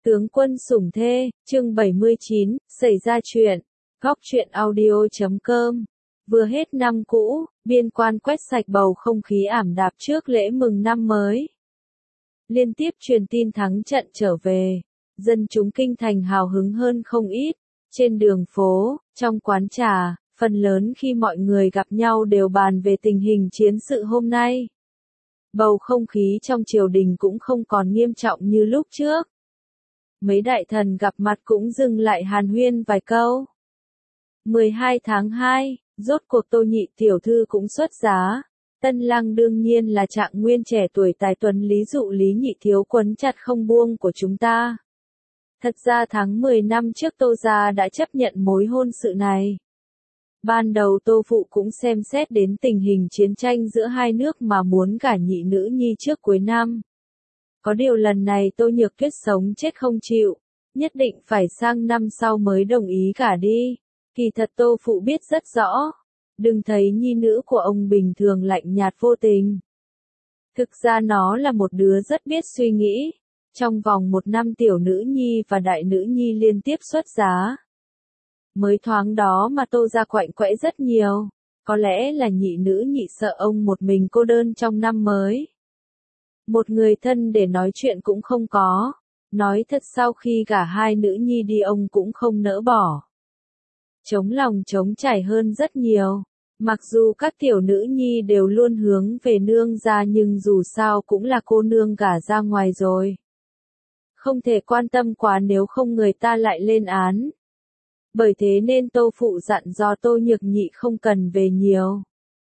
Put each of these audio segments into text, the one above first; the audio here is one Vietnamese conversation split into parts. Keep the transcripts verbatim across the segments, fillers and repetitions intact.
Tướng quân sủng thê, chương bảy mươi chín, xảy ra chuyện. Góc truyện audio chấm com. Vừa hết năm cũ, biên quan quét sạch bầu không khí ảm đạm trước lễ mừng năm mới. Liên tiếp truyền tin thắng trận trở về, dân chúng kinh thành hào hứng hơn không ít. Trên đường phố, trong quán trà, phần lớn khi mọi người gặp nhau đều bàn về tình hình chiến sự hôm nay. Bầu không khí trong triều đình cũng không còn nghiêm trọng như lúc trước. Mấy đại thần gặp mặt cũng dừng lại hàn huyên vài câu. mười hai tháng hai, rốt cuộc Tô Nhị tiểu thư cũng xuất giá. Tân lang đương nhiên là Trạng Nguyên trẻ tuổi tài tuấn lý dụ Lý Nhị thiếu quấn chặt không buông của chúng ta. Thật ra tháng mười năm trước Tô gia đã chấp nhận mối hôn sự này. Ban đầu Tô phụ cũng xem xét đến tình hình chiến tranh giữa hai nước mà muốn gả nhị nữ nhi trước cuối năm. Có điều lần này Tô Nhược Tuyết sống chết không chịu, nhất định phải sang năm sau mới đồng ý gả đi. Kỳ thật Tô phụ biết rất rõ, đừng thấy nhi nữ của ông bình thường lạnh nhạt vô tình. Thực ra nó là một đứa rất biết suy nghĩ. Trong vòng một năm tiểu nữ nhi và đại nữ nhi liên tiếp xuất giá. Mới thoáng đó mà Tô gia quạnh quẽ rất nhiều, có lẽ là nhị nữ nhị sợ ông một mình cô đơn trong năm mới. Một người thân để nói chuyện cũng không có, nói thật sau khi cả hai nữ nhi đi ông cũng không nỡ bỏ. Trống lòng trống trải hơn rất nhiều, mặc dù các tiểu nữ nhi đều luôn hướng về nương gia nhưng dù sao cũng là cô nương gả ra ngoài rồi. Không thể quan tâm quá nếu không người ta lại lên án. Bởi thế nên Tô phụ dặn dò Tô Nhược Nhị không cần về nhiều.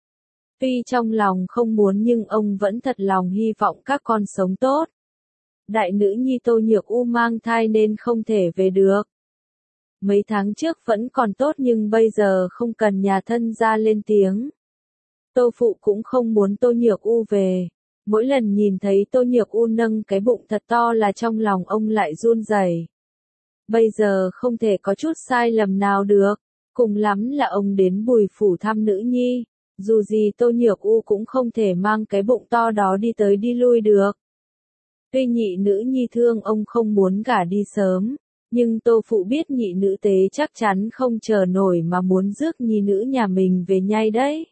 Tuy trong lòng không muốn nhưng ông vẫn thật lòng hy vọng các con sống tốt. Đại nữ nhi Tô Nhược U mang thai nên không thể về được. Mấy tháng trước vẫn còn tốt nhưng bây giờ không cần nhà thân ra lên tiếng. Tô phụ cũng không muốn Tô Nhược U về. Mỗi lần nhìn thấy Tô Nhược U nâng cái bụng thật to là trong lòng ông lại run rẩy. Bây giờ không thể có chút sai lầm nào được, cùng lắm là ông đến Bùi phủ thăm nữ nhi, dù gì Tô Nhược U cũng không thể mang cái bụng to đó đi tới đi lui được. Tuy nhị nữ nhi thương ông không muốn gả đi sớm, nhưng Tô phụ biết nhị nữ tế chắc chắn không chờ nổi mà muốn rước nhi nữ nhà mình về nhai đấy.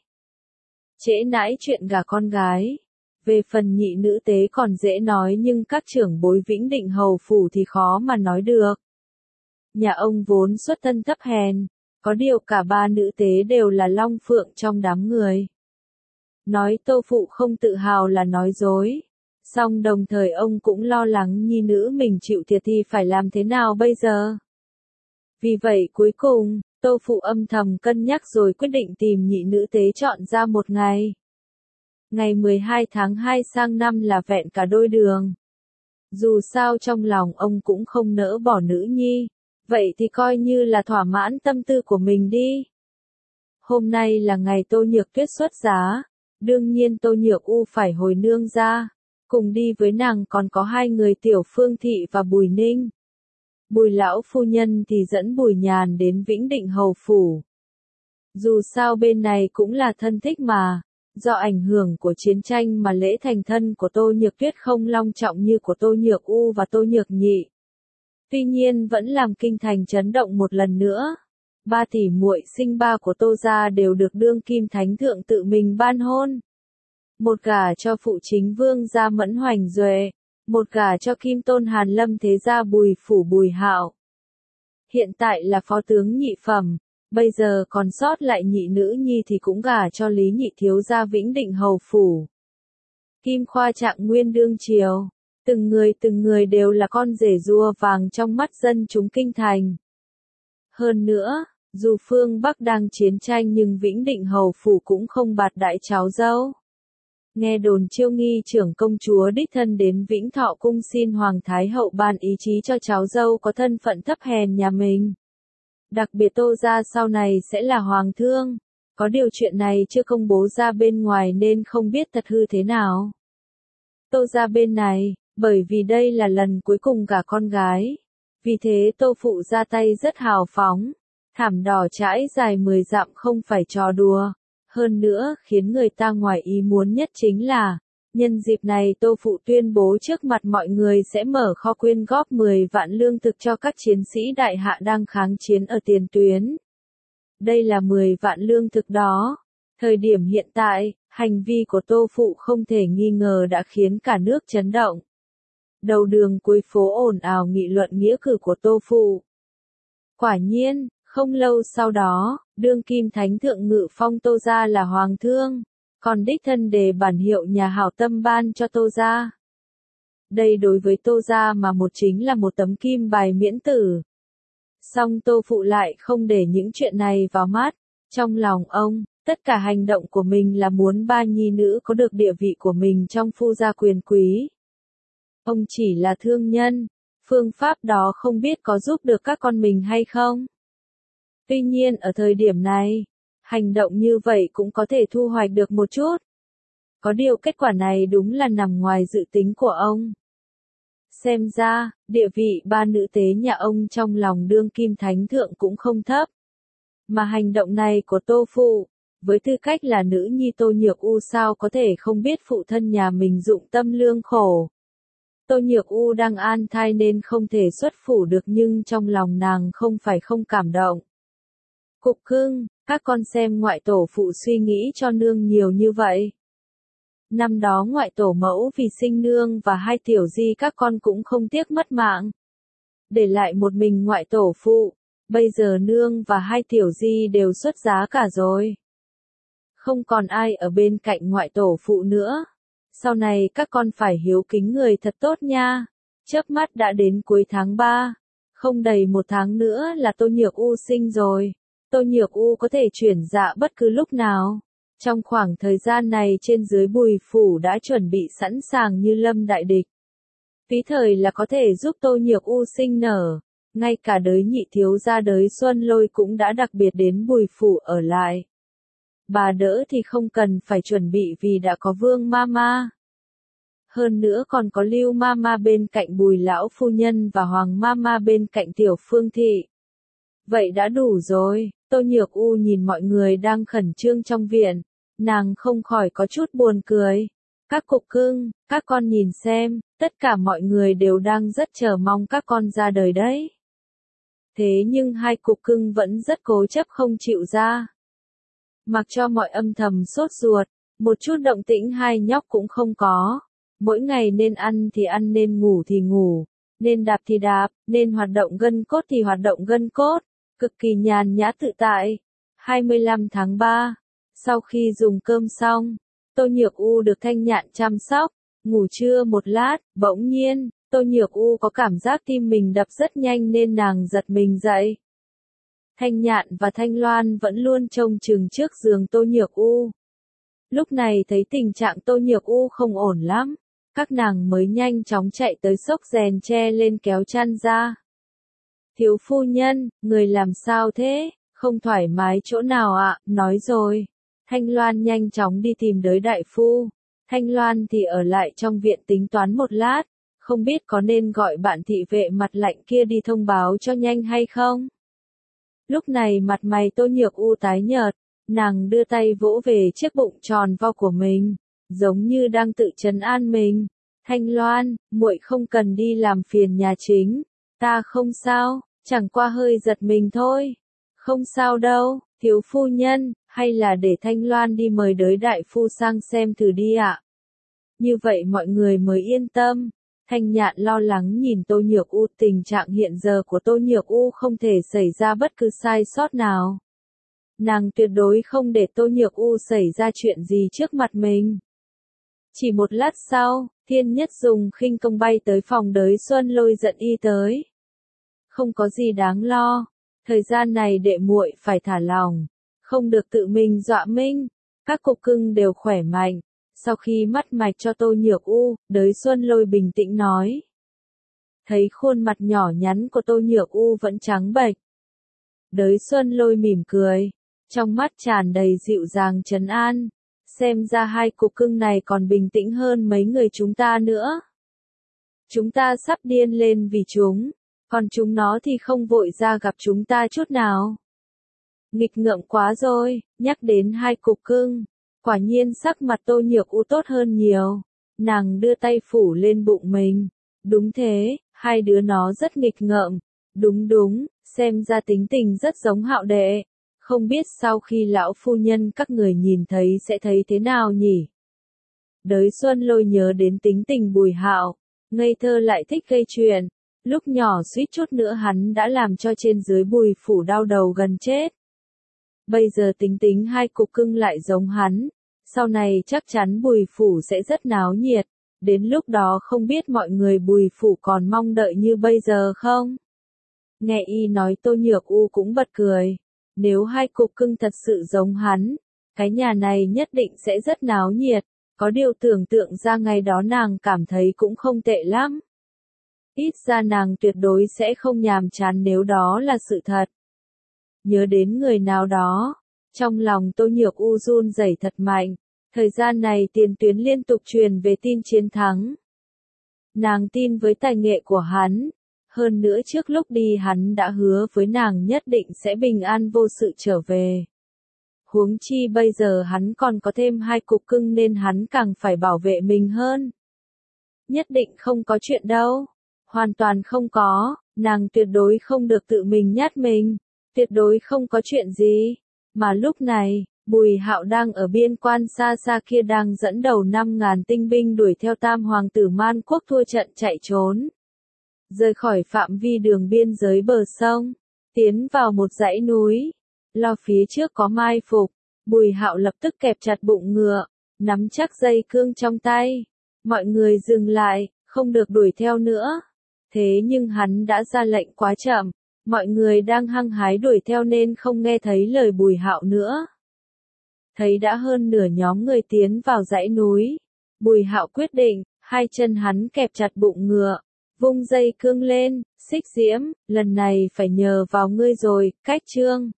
Trễ nãi chuyện gả con gái. Về phần nhị nữ tế còn dễ nói nhưng các trưởng bối Vĩnh Định hầu phủ thì khó mà nói được. Nhà ông vốn xuất thân thấp hèn, có điều cả ba nữ tế đều là long phượng trong đám người. Nói Tô phụ không tự hào là nói dối. Song đồng thời ông cũng lo lắng nhi nữ mình chịu thiệt thì phải làm thế nào bây giờ. Vì vậy cuối cùng, Tô phụ âm thầm cân nhắc rồi quyết định tìm nhị nữ tế chọn ra một ngày. Ngày mười hai tháng hai sang năm là vẹn cả đôi đường. Dù sao trong lòng ông cũng không nỡ bỏ nữ nhi, vậy thì coi như là thỏa mãn tâm tư của mình đi. Hôm nay là ngày Tô Nhược Tuyết xuất giá, đương nhiên Tô Nhược U phải hồi nương ra, cùng đi với nàng còn có hai người Tiểu Phương Thị và Bùi Ninh. Bùi lão phu nhân thì dẫn Bùi Nhàn đến Vĩnh Định hầu phủ. Dù sao bên này cũng là thân thích mà. Do ảnh hưởng của chiến tranh mà lễ thành thân của Tô Nhược Tuyết không long trọng như của Tô Nhược U và Tô Nhược Nhị. Tuy nhiên vẫn làm kinh thành chấn động một lần nữa. Ba tỷ muội sinh ba của Tô gia đều được đương kim thánh thượng tự mình ban hôn. Một gả cho phụ chính vương gia Mẫn Hoành Duệ, một gả cho kim tôn Hàn Lâm thế gia Bùi phủ Bùi Hạo. Hiện tại là phó tướng nhị phẩm. Bây giờ còn sót lại nhị nữ nhi thì cũng gả cho Lý Nhị thiếu gia Vĩnh Định hầu phủ. Kim Khoa Trạng Nguyên đương triều, từng người từng người đều là con rể rùa vàng trong mắt dân chúng kinh thành. Hơn nữa, dù phương Bắc đang chiến tranh nhưng Vĩnh Định hầu phủ cũng không bạt đại cháu dâu. Nghe đồn Chiêu Nghi trưởng công chúa đích thân đến Vĩnh Thọ cung xin Hoàng Thái hậu ban ý chí cho cháu dâu có thân phận thấp hèn nhà mình. Đặc biệt Tô gia sau này sẽ là hoàng thương, có điều chuyện này chưa công bố ra bên ngoài nên không biết thật hư thế nào. Tô gia bên này, bởi vì đây là lần cuối cùng gả con gái, vì thế Tô phụ ra tay rất hào phóng, thảm đỏ trải dài mười dặm không phải trò đùa. Hơn nữa, khiến người ta ngoài ý muốn nhất chính là, Nhân dịp này Tô Phụ tuyên bố trước mặt mọi người sẽ mở kho quyên góp mười vạn lương thực cho các chiến sĩ đại hạ đang kháng chiến ở tiền tuyến. Đây là mười vạn lương thực đó. Thời điểm hiện tại, hành vi của Tô Phụ không thể nghi ngờ đã khiến cả nước chấn động. Đầu đường cuối phố ồn ào nghị luận nghĩa cử của Tô Phụ. Quả nhiên, không lâu sau đó, đương kim thánh thượng ngự phong Tô gia là hoàng thương, còn đích thân đề bản hiệu nhà hảo tâm ban cho Tô gia. Đây đối với Tô gia mà một chính là một tấm kim bài miễn tử. Song Tô Phụ lại không để những chuyện này vào mắt, trong lòng ông, tất cả hành động của mình là muốn ba nhi nữ có được địa vị của mình trong phu gia quyền quý. Ông chỉ là thương nhân, phương pháp đó không biết có giúp được các con mình hay không. Tuy nhiên ở thời điểm này, hành động như vậy cũng có thể thu hoạch được một chút. Có điều kết quả này đúng là nằm ngoài dự tính của ông. Xem ra, địa vị ba nữ tế nhà ông trong lòng đương kim thánh thượng cũng không thấp. Mà hành động này của Tô Phụ, với tư cách là nữ nhi Tô Nhược U sao có thể không biết phụ thân nhà mình dụng tâm lương khổ. Tô Nhược U đang an thai nên không thể xuất phủ được nhưng trong lòng nàng không phải không cảm động. Cục cưng, các con xem ngoại tổ phụ suy nghĩ cho nương nhiều như vậy. Năm đó ngoại tổ mẫu vì sinh nương và hai tiểu di các con cũng không tiếc mất mạng. Để lại một mình ngoại tổ phụ, bây giờ nương và hai tiểu di đều xuất giá cả rồi. Không còn ai ở bên cạnh ngoại tổ phụ nữa. Sau này các con phải hiếu kính người thật tốt nha. Chớp mắt đã đến cuối tháng ba. Không đầy một tháng nữa là Tô Nhược U sinh rồi. Tô Nhược U có thể chuyển dạ bất cứ lúc nào. Trong khoảng thời gian này trên dưới Bùi phủ đã chuẩn bị sẵn sàng như lâm đại địch. Phí thời là có thể giúp Tô Nhược U sinh nở. Ngay cả đới nhị thiếu gia đới Xuân Lôi cũng đã đặc biệt đến Bùi phủ ở lại. Bà đỡ thì không cần phải chuẩn bị vì đã có Vương Mama. Hơn nữa còn có Lưu Mama bên cạnh Bùi lão phu nhân và Hoàng Mama bên cạnh Tiểu Phương thị. Vậy đã đủ rồi. Tô Nhược U nhìn mọi người đang khẩn trương trong viện, nàng không khỏi có chút buồn cười. Các cục cưng, các con nhìn xem, tất cả mọi người đều đang rất chờ mong các con ra đời đấy. Thế nhưng hai cục cưng vẫn rất cố chấp không chịu ra. Mặc cho mọi âm thầm sốt ruột, một chút động tĩnh hai nhóc cũng không có. Mỗi ngày nên ăn thì ăn, nên ngủ thì ngủ, nên đạp thì đạp, nên hoạt động gân cốt thì hoạt động gân cốt, cực kỳ nhàn nhã tự tại. hai mươi lăm tháng ba, sau khi dùng cơm xong, Tô Nhược U được Thanh Nhạn chăm sóc, ngủ trưa một lát, bỗng nhiên, Tô Nhược U có cảm giác tim mình đập rất nhanh nên nàng giật mình dậy. Thanh Nhạn và Thanh Loan vẫn luôn trông chừng trước giường Tô Nhược U. Lúc này thấy tình trạng Tô Nhược U không ổn lắm, các nàng mới nhanh chóng chạy tới xốc rèn tre lên kéo chăn ra. Thiếu phu nhân, người làm sao thế, không thoải mái chỗ nào ạ, à? Nói rồi. Thanh Loan nhanh chóng đi tìm đới đại phu. Thanh Loan thì ở lại trong viện tính toán một lát, không biết có nên gọi bạn thị vệ mặt lạnh kia đi thông báo cho nhanh hay không. Lúc này mặt mày Tô Nhược U tái nhợt, nàng đưa tay vỗ về chiếc bụng tròn vo của mình, giống như đang tự trấn an mình. Thanh Loan, muội không cần đi làm phiền nhà chính, ta không sao, chẳng qua hơi giật mình thôi. Không sao đâu, thiếu phu nhân, hay là để Thanh Loan đi mời đới đại phu sang xem thử đi ạ. Như vậy mọi người mới yên tâm. Thanh Nhạn lo lắng nhìn Tô Nhược U, tình trạng hiện giờ của Tô Nhược U không thể xảy ra bất cứ sai sót nào. Nàng tuyệt đối không để Tô Nhược U xảy ra chuyện gì trước mặt mình. Chỉ một lát sau, Thiên Nhất dùng khinh công bay tới phòng đới Xuân Lôi dẫn y tới. Không có gì đáng lo, thời gian này đệ muội phải thả lòng, không được tự mình dọa minh, các cục cưng đều khỏe mạnh. Sau khi mắt mạch cho Tô Nhược U, đới Xuân Lôi bình tĩnh nói. Thấy khuôn mặt nhỏ nhắn của Tô Nhược U vẫn trắng bệch. Đới Xuân Lôi mỉm cười, trong mắt tràn đầy dịu dàng trấn an. Xem ra hai cục cưng này còn bình tĩnh hơn mấy người chúng ta nữa. Chúng ta sắp điên lên vì chúng, còn chúng nó thì không vội ra gặp chúng ta chút nào. Nghịch ngợm quá rồi, nhắc đến hai cục cưng. Quả nhiên sắc mặt Tô Nhược U tốt hơn nhiều. Nàng đưa tay phủ lên bụng mình. Đúng thế, hai đứa nó rất nghịch ngợm. Đúng đúng, xem ra tính tình rất giống Hạo đệ. Không biết sau khi lão phu nhân các người nhìn thấy sẽ thấy thế nào nhỉ? Đới Xuân Lôi nhớ đến tính tình Bùi Hạo, ngây thơ lại thích gây chuyện. Lúc nhỏ suýt chút nữa hắn đã làm cho trên dưới Bùi phủ đau đầu gần chết. Bây giờ tính tính hai cục cưng lại giống hắn. Sau này chắc chắn Bùi phủ sẽ rất náo nhiệt. Đến lúc đó không biết mọi người Bùi phủ còn mong đợi như bây giờ không? Nghe y nói Tô Nhược U cũng bật cười. Nếu hai cục cưng thật sự giống hắn, cái nhà này nhất định sẽ rất náo nhiệt. Có điều tưởng tượng ra ngày đó nàng cảm thấy cũng không tệ lắm. Ít ra nàng tuyệt đối sẽ không nhàm chán nếu đó là sự thật. Nhớ đến người nào đó, trong lòng Tô Nhược U run rẩy thật mạnh. Thời gian này tiền tuyến liên tục truyền về tin chiến thắng. Nàng tin với tài nghệ của hắn. Hơn nữa trước lúc đi hắn đã hứa với nàng nhất định sẽ bình an vô sự trở về. Huống chi bây giờ hắn còn có thêm hai cục cưng nên hắn càng phải bảo vệ mình hơn. Nhất định không có chuyện đâu. Hoàn toàn không có, nàng tuyệt đối không được tự mình nhát mình. Tuyệt đối không có chuyện gì. Mà lúc này, Bùi Hạo đang ở biên quan xa xa kia đang dẫn đầu năm ngàn tinh binh đuổi theo tam hoàng tử Man Quốc thua trận chạy trốn. Rời khỏi phạm vi đường biên giới bờ sông, tiến vào một dãy núi. Lo phía trước có mai phục, Bùi Hạo lập tức kẹp chặt bụng ngựa, nắm chắc dây cương trong tay. Mọi người dừng lại, không được đuổi theo nữa. Thế nhưng hắn đã ra lệnh quá chậm, mọi người đang hăng hái đuổi theo nên không nghe thấy lời Bùi Hạo nữa. Thấy đã hơn nửa nhóm người tiến vào dãy núi, Bùi Hạo quyết định, hai chân hắn kẹp chặt bụng ngựa, vung dây cương lên, Xích Diễm, lần này phải nhờ vào ngươi rồi, Cách Trương.